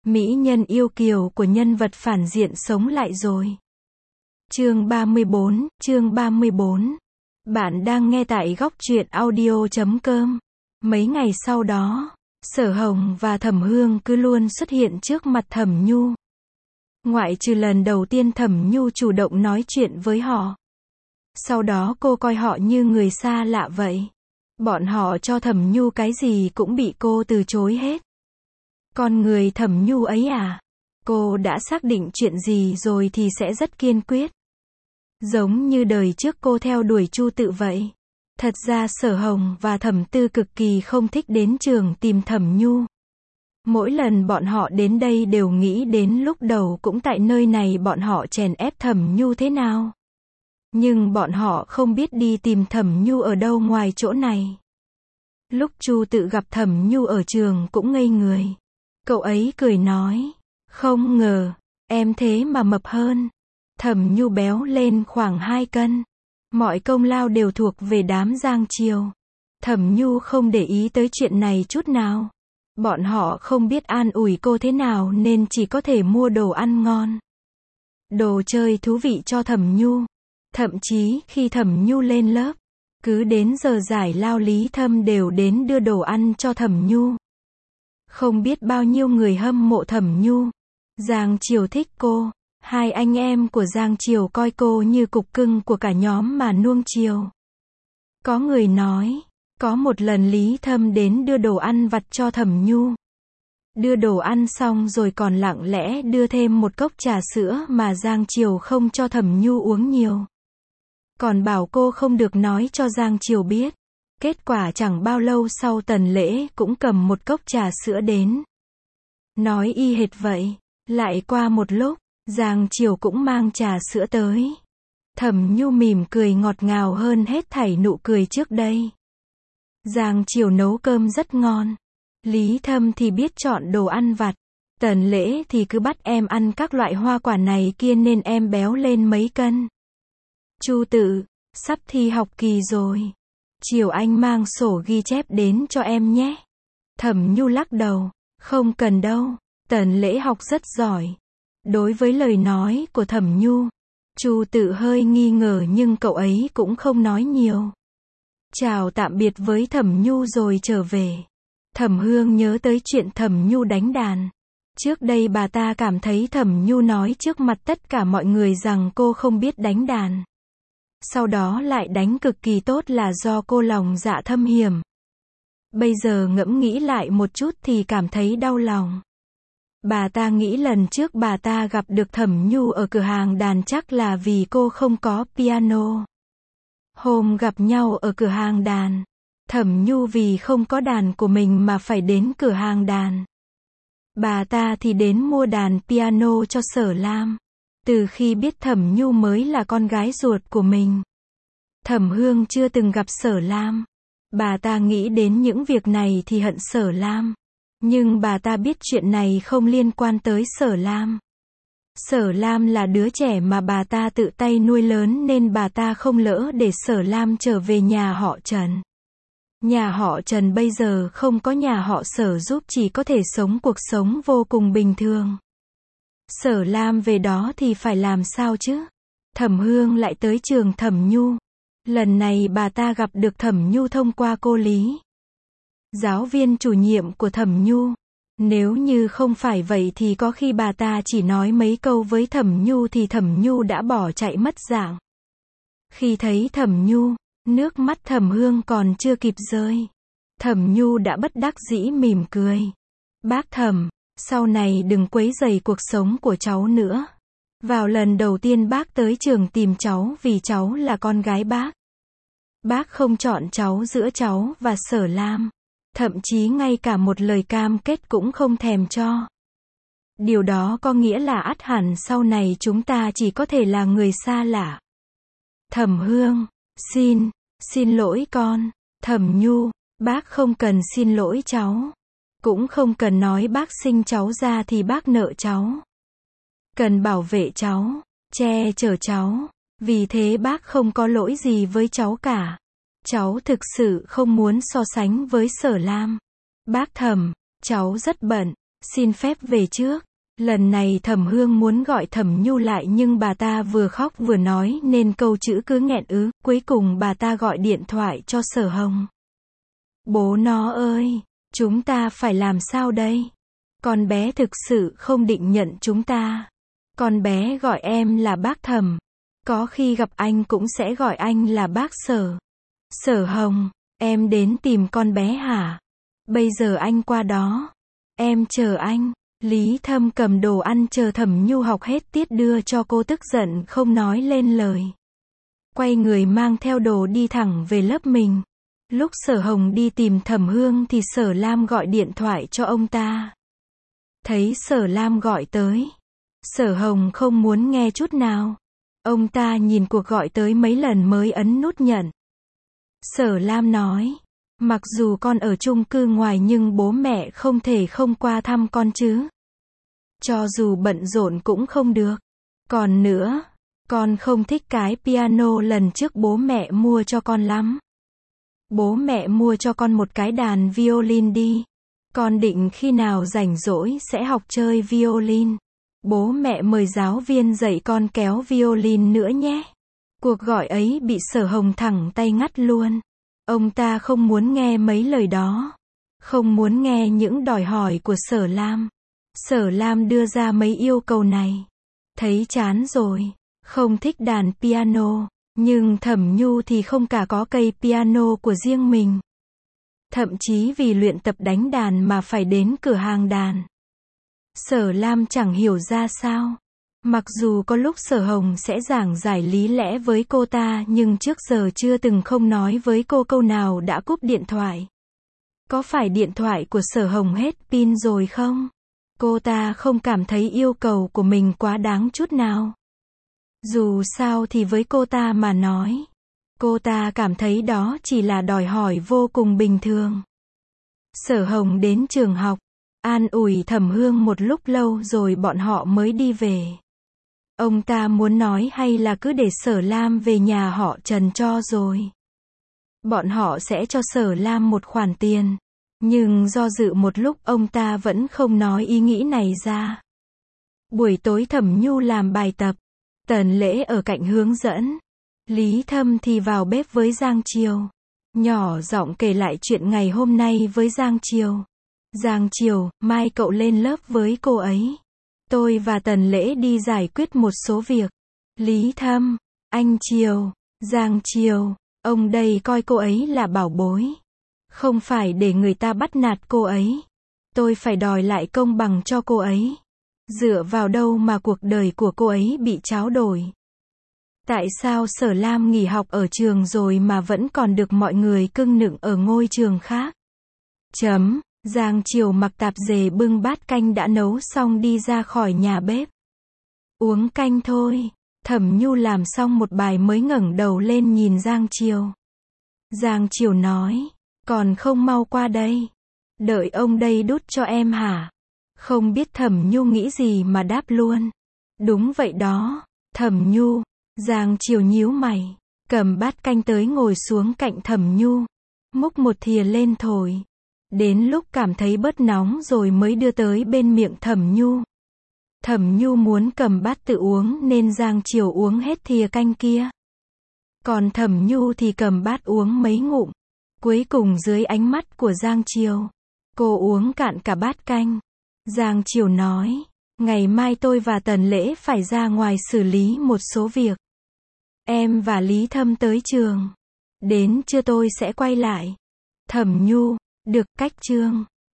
Mỹ nhân yêu kiều của nhân vật phản diện sống lại rồi. Chương 34. Bạn đang nghe tại góc truyện audio.com. Mấy ngày sau đó, Sở Hồng và Thẩm Hương cứ luôn xuất hiện trước mặt Thẩm Nhu. Ngoại trừ lần đầu tiên Thẩm Nhu chủ động nói chuyện với họ. Sau đó cô coi họ như người xa lạ vậy. Bọn họ cho Thẩm Nhu cái gì cũng bị cô từ chối hết. Con người Thẩm Nhu ấy à? Cô đã xác định chuyện gì rồi thì sẽ rất kiên quyết. Giống như đời trước cô theo đuổi Chu Tự vậy. Thật ra Sở Hồng và Thẩm Tư cực kỳ không thích đến trường tìm Thẩm Nhu. Mỗi lần bọn họ đến đây đều nghĩ đến lúc đầu cũng tại nơi này bọn họ chèn ép Thẩm Nhu thế nào. Nhưng bọn họ không biết đi tìm Thẩm Nhu ở đâu ngoài chỗ này. Lúc Chu Tự gặp Thẩm Nhu ở trường cũng ngây người. Cậu ấy cười nói, không ngờ, em thế mà mập hơn. Thẩm Nhu béo lên khoảng 2 cân. Mọi công lao đều thuộc về đám Giang Triều. Thẩm Nhu không để ý tới chuyện này chút nào. Bọn họ không biết an ủi cô thế nào nên chỉ có thể mua đồ ăn ngon, đồ chơi thú vị cho Thẩm Nhu. Thậm chí khi Thẩm Nhu lên lớp, cứ đến giờ giải lao Lý Thâm đều đến đưa đồ ăn cho Thẩm Nhu. Không biết bao nhiêu người hâm mộ Thẩm Nhu. Giang Triều thích cô. Hai anh em của Giang Triều coi cô như cục cưng của cả nhóm mà nuông chiều. Có người nói, có một lần Lý Thâm đến đưa đồ ăn vặt cho Thẩm Nhu. Đưa đồ ăn xong rồi còn lặng lẽ đưa thêm một cốc trà sữa mà Giang Triều không cho Thẩm Nhu uống nhiều. Còn bảo cô không được nói cho Giang Triều biết. Kết quả chẳng bao lâu sau Tần Lễ cũng cầm một cốc trà sữa đến. Nói y hệt vậy. Lại qua một lúc, Giang Triều cũng mang trà sữa tới. Thẩm Nhu mỉm cười ngọt ngào hơn hết thảy nụ cười trước đây. Giang Triều nấu cơm rất ngon. Lý Thâm thì biết chọn đồ ăn vặt. Tần Lễ thì cứ bắt em ăn các loại hoa quả này kia nên em béo lên mấy cân. Chu Tự, sắp thi học kỳ rồi. Chiều anh mang sổ ghi chép đến cho em nhé. Thẩm Nhu lắc đầu, không cần đâu. Tần Lễ học rất giỏi. Đối với lời nói của Thẩm Nhu, Chu Tự hơi nghi ngờ nhưng cậu ấy cũng không nói nhiều. Chào tạm biệt với Thẩm Nhu rồi trở về. Thẩm Hương nhớ tới chuyện Thẩm Nhu đánh đàn. Trước đây bà ta cảm thấy Thẩm Nhu nói trước mặt tất cả mọi người rằng cô không biết đánh đàn. Sau đó lại đánh cực kỳ tốt là do cô lòng dạ thâm hiểm. Bây giờ ngẫm nghĩ lại một chút thì cảm thấy đau lòng. Bà ta nghĩ lần trước bà ta gặp được Thẩm Nhu ở cửa hàng đàn chắc là vì cô không có piano. Hôm gặp nhau ở cửa hàng đàn, Thẩm Nhu vì không có đàn của mình mà phải đến cửa hàng đàn. Bà ta thì đến mua đàn piano cho Sở Lam. Từ khi biết Thẩm Nhu mới là con gái ruột của mình, Thẩm Hương chưa từng gặp Sở Lam. Bà ta nghĩ đến những việc này thì hận Sở Lam. Nhưng bà ta biết chuyện này không liên quan tới Sở Lam. Sở Lam là đứa trẻ mà bà ta tự tay nuôi lớn nên bà ta không lỡ để Sở Lam trở về nhà họ Trần. Nhà họ Trần bây giờ không có nhà họ Sở giúp chỉ có thể sống cuộc sống vô cùng bình thường. Sở Lam về đó thì phải làm sao chứ? Thẩm Hương lại tới trường Thẩm Nhu. Lần này bà ta gặp được Thẩm Nhu thông qua cô Lý, giáo viên chủ nhiệm của Thẩm Nhu. Nếu như không phải vậy thì có khi bà ta chỉ nói mấy câu với Thẩm Nhu thì Thẩm Nhu đã bỏ chạy mất dạng. Khi thấy Thẩm Nhu, nước mắt Thẩm Hương còn chưa kịp rơi, Thẩm Nhu đã bất đắc dĩ mỉm cười. Bác Thẩm, sau này đừng quấy rầy cuộc sống của cháu nữa. Vào lần đầu tiên bác tới trường tìm cháu vì cháu là con gái bác. Bác không chọn cháu giữa cháu và Sở Lam. Thậm chí ngay cả một lời cam kết cũng không thèm cho. Điều đó có nghĩa là ắt hẳn sau này chúng ta chỉ có thể là người xa lạ. Thẩm Hương, xin lỗi con. Thẩm Nhu, bác không cần xin lỗi cháu. Cũng không cần nói bác sinh cháu ra thì bác nợ cháu. Cần bảo vệ cháu, che chở cháu. Vì thế bác không có lỗi gì với cháu cả. Cháu thực sự không muốn so sánh với Sở Lam. Bác Thẩm, cháu rất bận. Xin phép về trước. Lần này Thẩm Hương muốn gọi Thẩm Nhu lại nhưng bà ta vừa khóc vừa nói nên câu chữ cứ nghẹn ứ, cuối cùng bà ta gọi điện thoại cho Sở Hồng. Bố nó ơi, chúng ta phải làm sao đây? Con bé thực sự không định nhận chúng ta. Con bé gọi em là bác Thẩm. Có khi gặp anh cũng sẽ gọi anh là bác Sở. Sở Hồng, em đến tìm con bé hả? Bây giờ anh qua đó. Em chờ anh. Lý Thâm cầm đồ ăn chờ Thẩm Nhu học hết tiết đưa cho cô, tức giận không nói lên lời. Quay người mang theo đồ đi thẳng về lớp mình. Lúc Sở Hồng đi tìm Thẩm Hương thì Sở Lam gọi điện thoại cho ông ta. Thấy Sở Lam gọi tới, Sở Hồng không muốn nghe chút nào. Ông ta nhìn cuộc gọi tới mấy lần mới ấn nút nhận. Sở Lam nói, mặc dù con ở chung cư ngoài nhưng bố mẹ không thể không qua thăm con chứ. Cho dù bận rộn cũng không được. Còn nữa, con không thích cái piano lần trước bố mẹ mua cho con lắm. Bố mẹ mua cho con một cái đàn violin đi. Con định khi nào rảnh rỗi sẽ học chơi violin. Bố mẹ mời giáo viên dạy con kéo violin nữa nhé. Cuộc gọi ấy bị Sở Hồng thẳng tay ngắt luôn. Ông ta không muốn nghe mấy lời đó. Không muốn nghe những đòi hỏi của Sở Lam. Sở Lam đưa ra mấy yêu cầu này. Thấy chán rồi. Không thích đàn piano. Nhưng Thẩm Nhu thì không cả có cây piano của riêng mình. Thậm chí vì luyện tập đánh đàn mà phải đến cửa hàng đàn. Sở Lam chẳng hiểu ra sao. Mặc dù có lúc Sở Hồng sẽ giảng giải lý lẽ với cô ta nhưng trước giờ chưa từng không nói với cô câu nào đã cúp điện thoại. Có phải điện thoại của Sở Hồng hết pin rồi không? Cô ta không cảm thấy yêu cầu của mình quá đáng chút nào. Dù sao thì với cô ta mà nói, cô ta cảm thấy đó chỉ là đòi hỏi vô cùng bình thường. Sở Hồng đến trường học, an ủi Thẩm Hương một lúc lâu rồi bọn họ mới đi về. Ông ta muốn nói hay là cứ để Sở Lam về nhà họ Trần cho rồi. Bọn họ sẽ cho Sở Lam một khoản tiền. Nhưng do dự một lúc ông ta vẫn không nói ý nghĩ này ra. Buổi tối Thẩm Nhu làm bài tập. Tần Lễ ở cạnh hướng dẫn. Lý Thâm thì vào bếp với Giang Triều. Nhỏ giọng kể lại chuyện ngày hôm nay với Giang Triều. Giang Triều, mai cậu lên lớp với cô ấy. Tôi và Tần Lễ đi giải quyết một số việc. Lý Thâm, anh Triều, Giang Triều, ông đây coi cô ấy là bảo bối. Không phải để người ta bắt nạt cô ấy. Tôi phải đòi lại công bằng cho cô ấy. Dựa vào đâu mà cuộc đời của cô ấy bị tráo đổi? Tại sao Sở Lam nghỉ học ở trường rồi mà vẫn còn được mọi người cưng nựng ở ngôi trường khác? Giang Triều mặc tạp dề bưng bát canh đã nấu xong đi ra khỏi nhà bếp. Uống canh thôi. Thẩm Nhu làm xong một bài mới ngẩng đầu lên nhìn Giang Triều. Giang Triều nói, còn không mau qua đây. Đợi ông đây đút cho em hả? Không biết Thẩm Nhu nghĩ gì mà đáp luôn. Đúng vậy đó, Thẩm Nhu. Giang Triều nhíu mày, cầm bát canh tới ngồi xuống cạnh Thẩm Nhu. Múc một thìa lên thổi. Đến lúc cảm thấy bớt nóng rồi mới đưa tới bên miệng Thẩm Nhu. Thẩm Nhu muốn cầm bát tự uống nên Giang Triều uống hết thìa canh kia. Còn Thẩm Nhu thì cầm bát uống mấy ngụm. Cuối cùng dưới ánh mắt của Giang Triều, cô uống cạn cả bát canh. Giang Triều nói, ngày mai tôi và Tần Lễ phải ra ngoài xử lý một số việc. Em và Lý Thâm tới trường. Đến trưa tôi sẽ quay lại. Thẩm Nhu, được, cách chương.